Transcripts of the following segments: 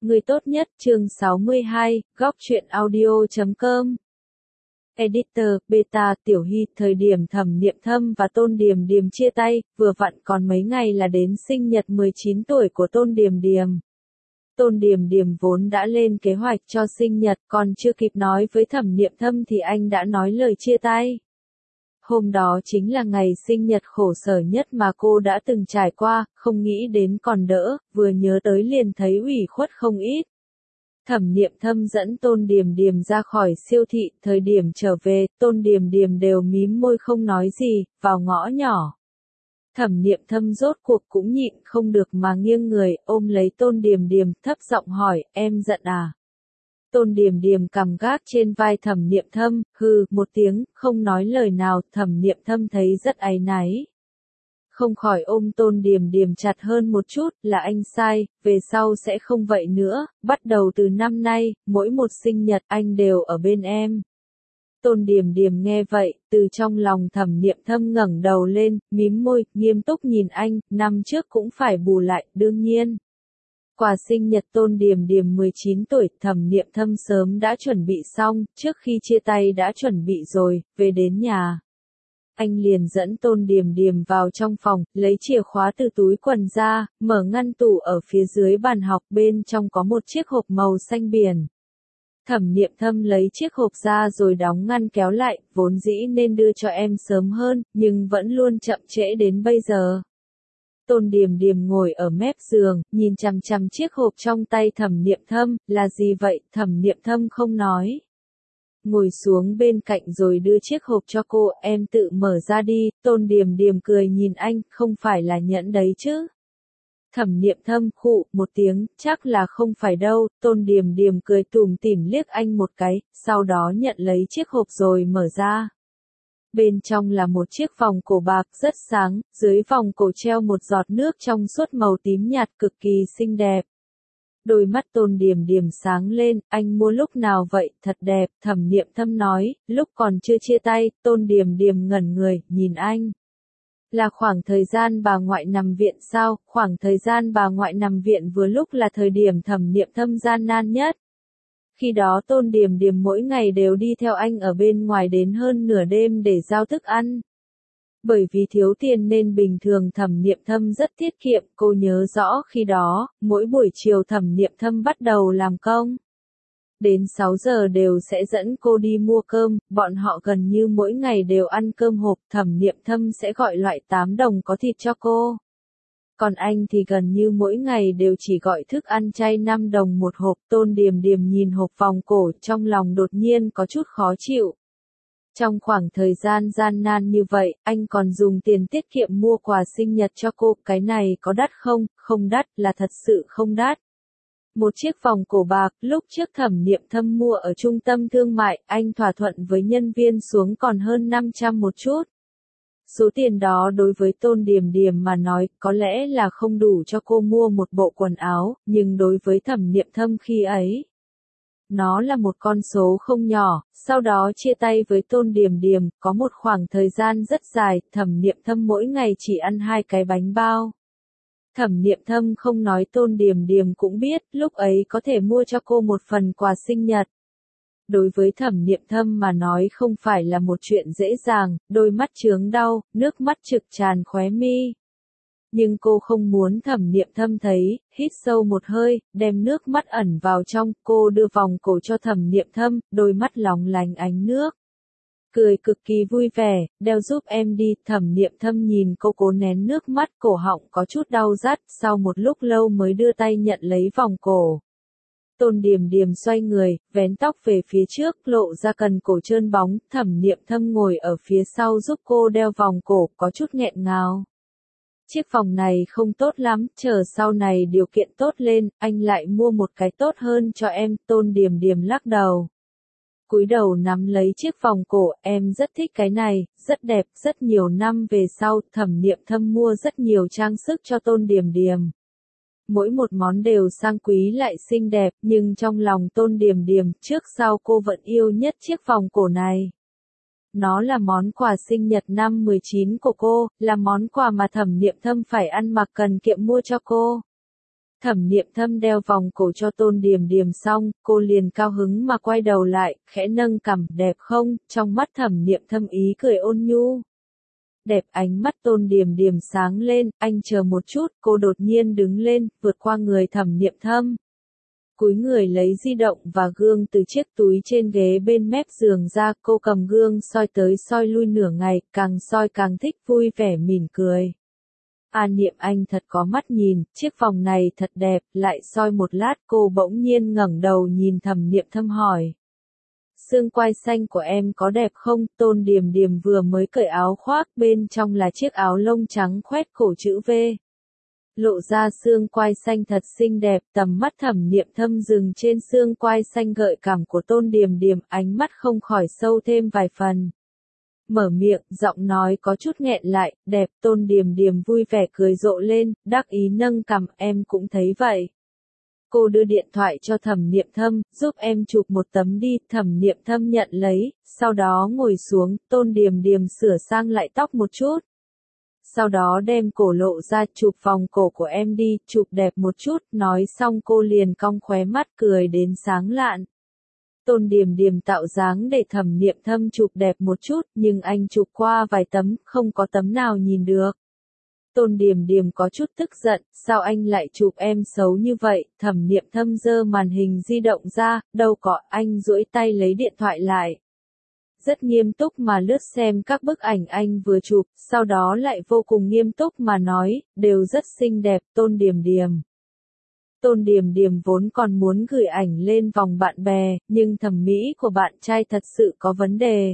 Người tốt nhất, chương 62, góc truyện audio.com. Editor, Beta, Tiểu Hy, thời điểm Thẩm Niệm Thâm và Tôn Điềm Điềm chia tay, vừa vặn còn mấy ngày là đến sinh nhật 19 tuổi của Tôn Điềm Điềm. Tôn Điềm Điềm vốn đã lên kế hoạch cho sinh nhật, còn chưa kịp nói với Thẩm Niệm Thâm thì anh đã nói lời chia tay. Hôm đó chính là ngày sinh nhật khổ sở nhất mà cô đã từng trải qua, không nghĩ đến còn đỡ, vừa nhớ tới liền thấy ủy khuất không ít. Thẩm Niệm Thâm dẫn Tôn Điềm Điềm ra khỏi siêu thị, thời điểm trở về, Tôn Điềm Điềm đều mím môi không nói gì, vào ngõ nhỏ. Thẩm Niệm Thâm rốt cuộc cũng nhịn không được mà nghiêng người, ôm lấy Tôn Điềm Điềm, thấp giọng hỏi, em giận à? Tôn Điềm Điềm cằm gác trên vai Thẩm Niệm Thâm, hừ, một tiếng, không nói lời nào, Thẩm Niệm Thâm thấy rất áy náy. Không khỏi ôm Tôn Điềm Điềm chặt hơn một chút, là anh sai, về sau sẽ không vậy nữa, bắt đầu từ năm nay, mỗi một sinh nhật anh đều ở bên em. Tôn Điềm Điềm nghe vậy, từ trong lòng Thẩm Niệm Thâm ngẩng đầu lên, mím môi, nghiêm túc nhìn anh, năm trước cũng phải bù lại, đương nhiên. Quà sinh nhật Tôn Điềm Điềm 19 tuổi, Thẩm Niệm Thâm sớm đã chuẩn bị xong, trước khi chia tay đã chuẩn bị rồi, về đến nhà. Anh liền dẫn Tôn Điềm Điềm vào trong phòng, lấy chìa khóa từ túi quần ra, mở ngăn tủ ở phía dưới bàn học, bên trong có một chiếc hộp màu xanh biển. Thẩm Niệm Thâm lấy chiếc hộp ra rồi đóng ngăn kéo lại, vốn dĩ nên đưa cho em sớm hơn, nhưng vẫn luôn chậm trễ đến bây giờ. Tôn Điềm Điềm ngồi ở mép giường, nhìn chằm chằm chiếc hộp trong tay Thẩm Niệm Thâm, là gì vậy? Thẩm Niệm Thâm không nói. Ngồi xuống bên cạnh rồi đưa chiếc hộp cho cô, em tự mở ra đi. Tôn Điềm Điềm cười nhìn anh, không phải là nhẫn đấy chứ? Thẩm Niệm Thâm khụ một tiếng, chắc là không phải đâu. Tôn Điềm Điềm cười tủm tỉm liếc anh một cái, sau đó nhận lấy chiếc hộp rồi mở ra. Bên trong là một chiếc vòng cổ bạc rất sáng, dưới vòng cổ treo một giọt nước trong suốt màu tím nhạt cực kỳ xinh đẹp. Đôi mắt Tôn Điềm Điềm sáng lên, anh mua lúc nào vậy, thật đẹp, Thẩm Niệm Thâm nói, lúc còn chưa chia tay, Tôn Điềm Điềm ngẩn người, nhìn anh. Là khoảng thời gian bà ngoại nằm viện sao, khoảng thời gian bà ngoại nằm viện vừa lúc là thời điểm Thẩm Niệm Thâm gian nan nhất. Khi đó Tôn Điềm Điềm mỗi ngày đều đi theo anh ở bên ngoài đến hơn nửa đêm để giao thức ăn. Bởi vì thiếu tiền nên bình thường Thẩm Niệm Thâm rất tiết kiệm, cô nhớ rõ khi đó, mỗi buổi chiều Thẩm Niệm Thâm bắt đầu làm công. Đến 6 giờ đều sẽ dẫn cô đi mua cơm, bọn họ gần như mỗi ngày đều ăn cơm hộp, Thẩm Niệm Thâm sẽ gọi loại 8 đồng có thịt cho cô. Còn anh thì gần như mỗi ngày đều chỉ gọi thức ăn chay 5 đồng một hộp. Tôn Điềm Điềm nhìn hộp vòng cổ, trong lòng đột nhiên có chút khó chịu. Trong khoảng thời gian gian nan như vậy, anh còn dùng tiền tiết kiệm mua quà sinh nhật cho cô, cái này có đắt không? Không đắt, là thật sự không đắt. Một chiếc vòng cổ bạc, lúc trước Thẩm Niệm Thâm mua ở trung tâm thương mại, anh thỏa thuận với nhân viên xuống còn hơn 500 một chút. Số tiền đó đối với Tôn Điềm Điềm mà nói, có lẽ là không đủ cho cô mua một bộ quần áo, nhưng đối với Thẩm Niệm Thâm khi ấy, nó là một con số không nhỏ. Sau đó chia tay với Tôn Điềm Điềm, có một khoảng thời gian rất dài, Thẩm Niệm Thâm mỗi ngày chỉ ăn 2 cái bánh bao. Thẩm Niệm Thâm không nói Tôn Điềm Điềm cũng biết, lúc ấy có thể mua cho cô một phần quà sinh nhật. Đối với Thẩm Niệm Thâm mà nói không phải là một chuyện dễ dàng, đôi mắt chướng đau, nước mắt trực tràn khóe mi. Nhưng cô không muốn Thẩm Niệm Thâm thấy, hít sâu một hơi, đem nước mắt ẩn vào trong, cô đưa vòng cổ cho Thẩm Niệm Thâm, đôi mắt lóng lánh ánh nước. Cười cực kỳ vui vẻ, đeo giúp em đi. Thẩm Niệm Thâm nhìn cô cố nén nước mắt, cổ họng có chút đau rát, sau một lúc lâu mới đưa tay nhận lấy vòng cổ. Tôn Điềm Điềm xoay người, vén tóc về phía trước, lộ ra cần cổ trơn bóng, Thẩm Niệm Thâm ngồi ở phía sau giúp cô đeo vòng cổ, có chút nghẹn ngào. Chiếc vòng này không tốt lắm, chờ sau này điều kiện tốt lên, anh lại mua một cái tốt hơn cho em. Tôn Điềm Điềm lắc đầu. Cúi đầu nắm lấy chiếc vòng cổ, em rất thích cái này, rất đẹp. Rất nhiều năm về sau, Thẩm Niệm Thâm mua rất nhiều trang sức cho Tôn Điềm Điềm. Mỗi một món đều sang quý lại xinh đẹp, nhưng trong lòng Tôn Điềm Điềm, trước sau cô vẫn yêu nhất chiếc vòng cổ này. Nó là món quà sinh nhật năm 19 của cô, là món quà mà Thẩm Niệm Thâm phải ăn mặc cần kiệm mua cho cô. Thẩm Niệm Thâm đeo vòng cổ cho Tôn Điềm Điềm xong, cô liền cao hứng mà quay đầu lại, khẽ nâng cằm, đẹp không, trong mắt Thẩm Niệm Thâm ý cười ôn nhu. Đẹp, ánh mắt Tôn Điềm Điềm sáng lên, anh chờ một chút, cô đột nhiên đứng lên, vượt qua người Thẩm Niệm Thâm. Cúi người lấy di động và gương từ chiếc túi trên ghế bên mép giường ra, cô cầm gương soi tới soi lui nửa ngày, càng soi càng thích, vui vẻ mỉm cười. Niệm anh thật có mắt nhìn, chiếc vòng này thật đẹp, lại soi một lát cô bỗng nhiên ngẩng đầu nhìn Thẩm Niệm Thâm hỏi. Xương quai xanh của em có đẹp không? Tôn Điềm Điềm vừa mới cởi áo khoác, bên trong là chiếc áo lông trắng khoét cổ chữ V. Lộ ra xương quai xanh thật xinh đẹp, tầm mắt Thẩm Niệm Thâm dừng trên xương quai xanh gợi cảm của Tôn Điềm Điềm, ánh mắt không khỏi sâu thêm vài phần. Mở miệng, giọng nói có chút nghẹn lại, đẹp. Tôn Điềm Điềm vui vẻ cười rộ lên, đắc ý nâng cằm, em cũng thấy vậy. Cô đưa điện thoại cho Thẩm Niệm Thâm, giúp em chụp một tấm đi. Thẩm Niệm Thâm nhận lấy, sau đó ngồi xuống, Tôn Điềm Điềm sửa sang lại tóc một chút. Sau đó đem cổ lộ ra, chụp vòng cổ của em đi, chụp đẹp một chút, nói xong cô liền cong khóe mắt cười đến sáng lạn. Tôn Điềm Điềm tạo dáng để Thẩm Niệm Thâm chụp đẹp một chút, nhưng anh chụp qua vài tấm, không có tấm nào nhìn được. Tôn Điềm Điềm có chút tức giận, sao anh lại chụp em xấu như vậy? Thẩm Niệm Thâm giơ màn hình di động ra, đâu có, anh duỗi tay lấy điện thoại lại. Rất nghiêm túc mà lướt xem các bức ảnh anh vừa chụp, sau đó lại vô cùng nghiêm túc mà nói, đều rất xinh đẹp. Tôn Điềm Điềm. Tôn Điềm Điềm vốn còn muốn gửi ảnh lên vòng bạn bè, nhưng thẩm mỹ của bạn trai thật sự có vấn đề.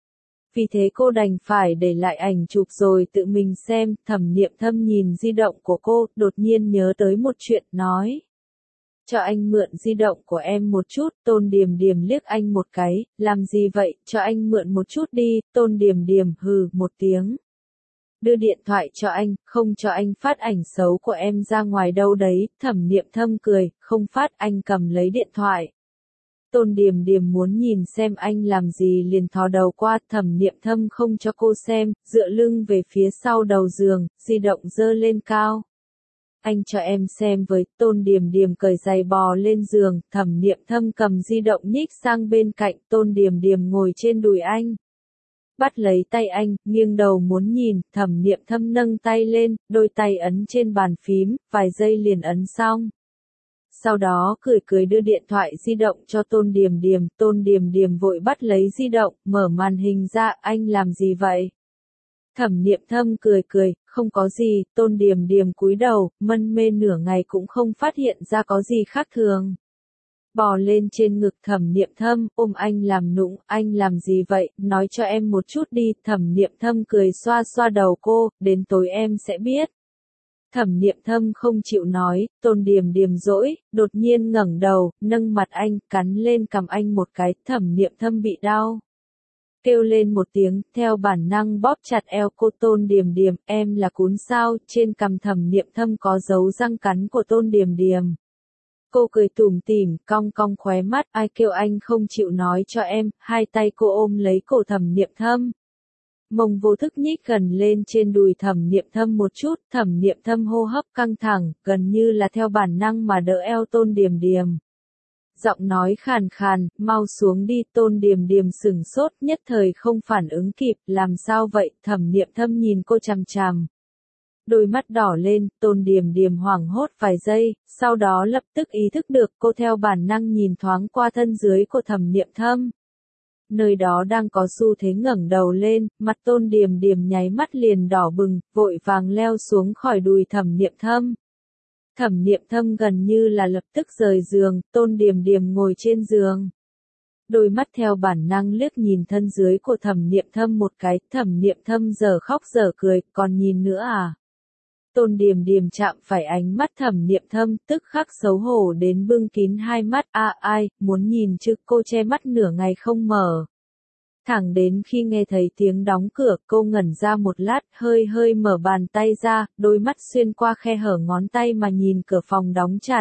Vì thế cô đành phải để lại ảnh chụp rồi tự mình xem. Thẩm Niệm Thâm nhìn di động của cô, đột nhiên nhớ tới một chuyện, nói. Cho anh mượn di động của em một chút. Tôn Điềm Điềm liếc anh một cái, làm gì vậy, cho anh mượn một chút đi. Tôn Điềm Điềm hừ một tiếng. Đưa điện thoại cho anh, không cho anh phát ảnh xấu của em ra ngoài đâu đấy. Thẩm Niệm Thâm cười, không phát. Anh cầm lấy điện thoại. Tôn Điềm Điềm muốn nhìn xem anh làm gì liền thò đầu qua. Thẩm Niệm Thâm không cho cô xem, dựa lưng về phía sau đầu giường, di động giơ lên cao. Anh cho em xem với. Tôn Điềm Điềm cởi giày bò lên giường, Thẩm Niệm Thâm cầm di động nhích sang bên cạnh. Tôn Điềm Điềm ngồi trên đùi anh. Bắt lấy tay anh, nghiêng đầu muốn nhìn. Thẩm Niệm Thâm nâng tay lên, đôi tay ấn trên bàn phím, vài giây liền ấn xong. Sau đó cười cười đưa điện thoại di động cho Tôn Điềm Điềm. Tôn Điềm Điềm vội bắt lấy di động, mở màn hình ra, anh làm gì vậy? Thẩm Niệm Thâm cười cười, không có gì. Tôn Điềm Điềm cúi đầu, mân mê nửa ngày cũng không phát hiện ra có gì khác thường. Bò lên trên ngực Thẩm Niệm Thâm, ôm anh làm nũng, anh làm gì vậy, nói cho em một chút đi. Thẩm Niệm Thâm cười xoa xoa đầu cô, đến tối em sẽ biết. Thẩm Niệm Thâm không chịu nói. Tôn Điềm Điềm dỗi, đột nhiên ngẩng đầu, nâng mặt anh, cắn lên cằm anh một cái. Thẩm Niệm Thâm bị đau. Kêu lên một tiếng, theo bản năng bóp chặt eo cô. Tôn Điềm Điềm, em là cún sao? Trên cằm Thẩm Niệm Thâm có dấu răng cắn của Tôn Điềm Điềm. Cô cười tủm tỉm, cong cong khóe mắt, ai kêu anh không chịu nói cho em. Hai tay cô ôm lấy cổ Thẩm Niệm Thâm. Mông vô thức nhích gần lên trên đùi Thẩm Niệm Thâm một chút. Thẩm Niệm Thâm hô hấp căng thẳng, gần như là theo bản năng mà đỡ eo Tôn Điềm Điềm. Giọng nói khàn khàn, mau xuống đi. Tôn Điềm Điềm sửng sốt, nhất thời không phản ứng kịp, làm sao vậy? Thẩm Niệm Thâm nhìn cô chằm chằm. Đôi mắt đỏ lên, Tôn Điềm Điềm hoảng hốt vài giây, sau đó lập tức ý thức được, cô theo bản năng nhìn thoáng qua thân dưới của Thẩm Niệm Thâm. Nơi đó đang có xu thế ngẩng đầu lên, mặt Tôn Điềm Điềm nháy mắt liền đỏ bừng, vội vàng leo xuống khỏi đùi Thẩm Niệm Thâm. Thẩm Niệm Thâm gần như là lập tức rời giường, Tôn Điềm Điềm ngồi trên giường. Đôi mắt theo bản năng liếc nhìn thân dưới của Thẩm Niệm Thâm một cái. Thẩm Niệm Thâm giờ khóc giờ cười, còn nhìn nữa à? Tôn Điềm Điềm chạm phải ánh mắt Thẩm Niệm Thâm, tức khắc xấu hổ đến bưng kín hai mắt. Ai, muốn nhìn chứ? Cô che mắt nửa ngày không mở. Thẳng đến khi nghe thấy tiếng đóng cửa, cô ngẩn ra một lát, hơi hơi mở bàn tay ra, đôi mắt xuyên qua khe hở ngón tay mà nhìn cửa phòng đóng chặt.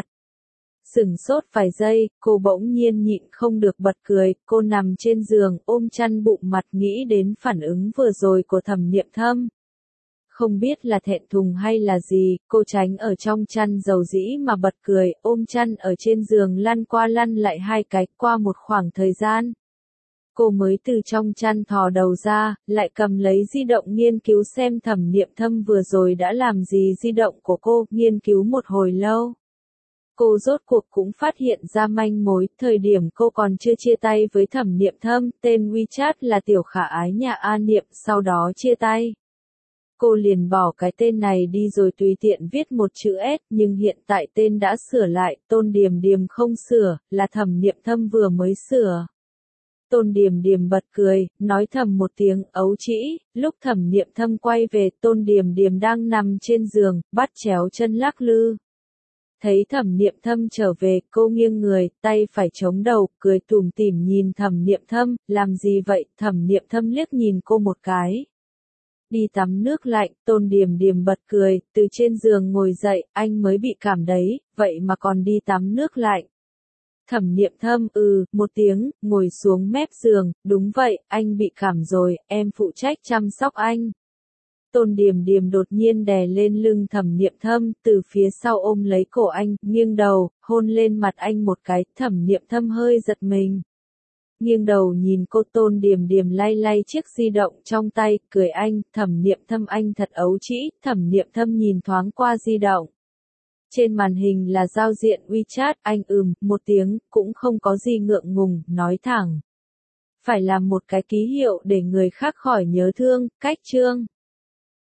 Sửng sốt vài giây, cô bỗng nhiên nhịn không được bật cười. Cô nằm trên giường, ôm chăn bụng mặt nghĩ đến phản ứng vừa rồi của Thẩm Niệm Thâm. Không biết là thẹn thùng hay là gì, cô tránh ở trong chăn dầu dĩ mà bật cười, ôm chăn ở trên giường lăn qua lăn lại hai cái. Qua một khoảng thời gian, cô mới từ trong chăn thò đầu ra, lại cầm lấy di động nghiên cứu xem Thẩm Niệm Thâm vừa rồi đã làm gì. Di động của cô, nghiên cứu một hồi lâu. Cô rốt cuộc cũng phát hiện ra manh mối, thời điểm cô còn chưa chia tay với Thẩm Niệm Thâm, tên WeChat là Tiểu Khả Ái nhà A Niệm, sau đó chia tay. Cô liền bỏ cái tên này đi rồi tùy tiện viết một chữ S, nhưng hiện tại tên đã sửa lại, Tôn Điềm Điềm không sửa, là Thẩm Niệm Thâm vừa mới sửa. Tôn Điềm Điềm bật cười, nói thầm một tiếng ấu trĩ. Lúc Thẩm Niệm Thâm quay về, Tôn Điềm Điềm đang nằm trên giường, bắt chéo chân lắc lư. Thấy Thẩm Niệm Thâm trở về, cô nghiêng người, tay phải chống đầu, cười tủm tỉm nhìn Thẩm Niệm Thâm, làm gì vậy? Thẩm Niệm Thâm liếc nhìn cô một cái. Đi tắm nước lạnh. Tôn Điềm Điềm bật cười, từ trên giường ngồi dậy, anh mới bị cảm đấy, vậy mà còn đi tắm nước lạnh. Thẩm Niệm Thâm một tiếng, ngồi xuống mép giường, đúng vậy, anh bị cảm rồi, em phụ trách chăm sóc anh. Tôn Điềm Điềm đột nhiên đè lên lưng Thẩm Niệm Thâm, từ phía sau ôm lấy cổ anh, nghiêng đầu, hôn lên mặt anh một cái. Thẩm Niệm Thâm hơi giật mình. Nghiêng đầu nhìn cô. Tôn Điềm Điềm lay lay chiếc di động trong tay, cười anh, Thẩm Niệm Thâm anh thật ấu trĩ. Thẩm Niệm Thâm nhìn thoáng qua di động. Trên màn hình là giao diện WeChat, anh một tiếng, cũng không có gì ngượng ngùng, nói thẳng. Phải làm một cái ký hiệu để người khác khỏi nhớ thương, cách chương.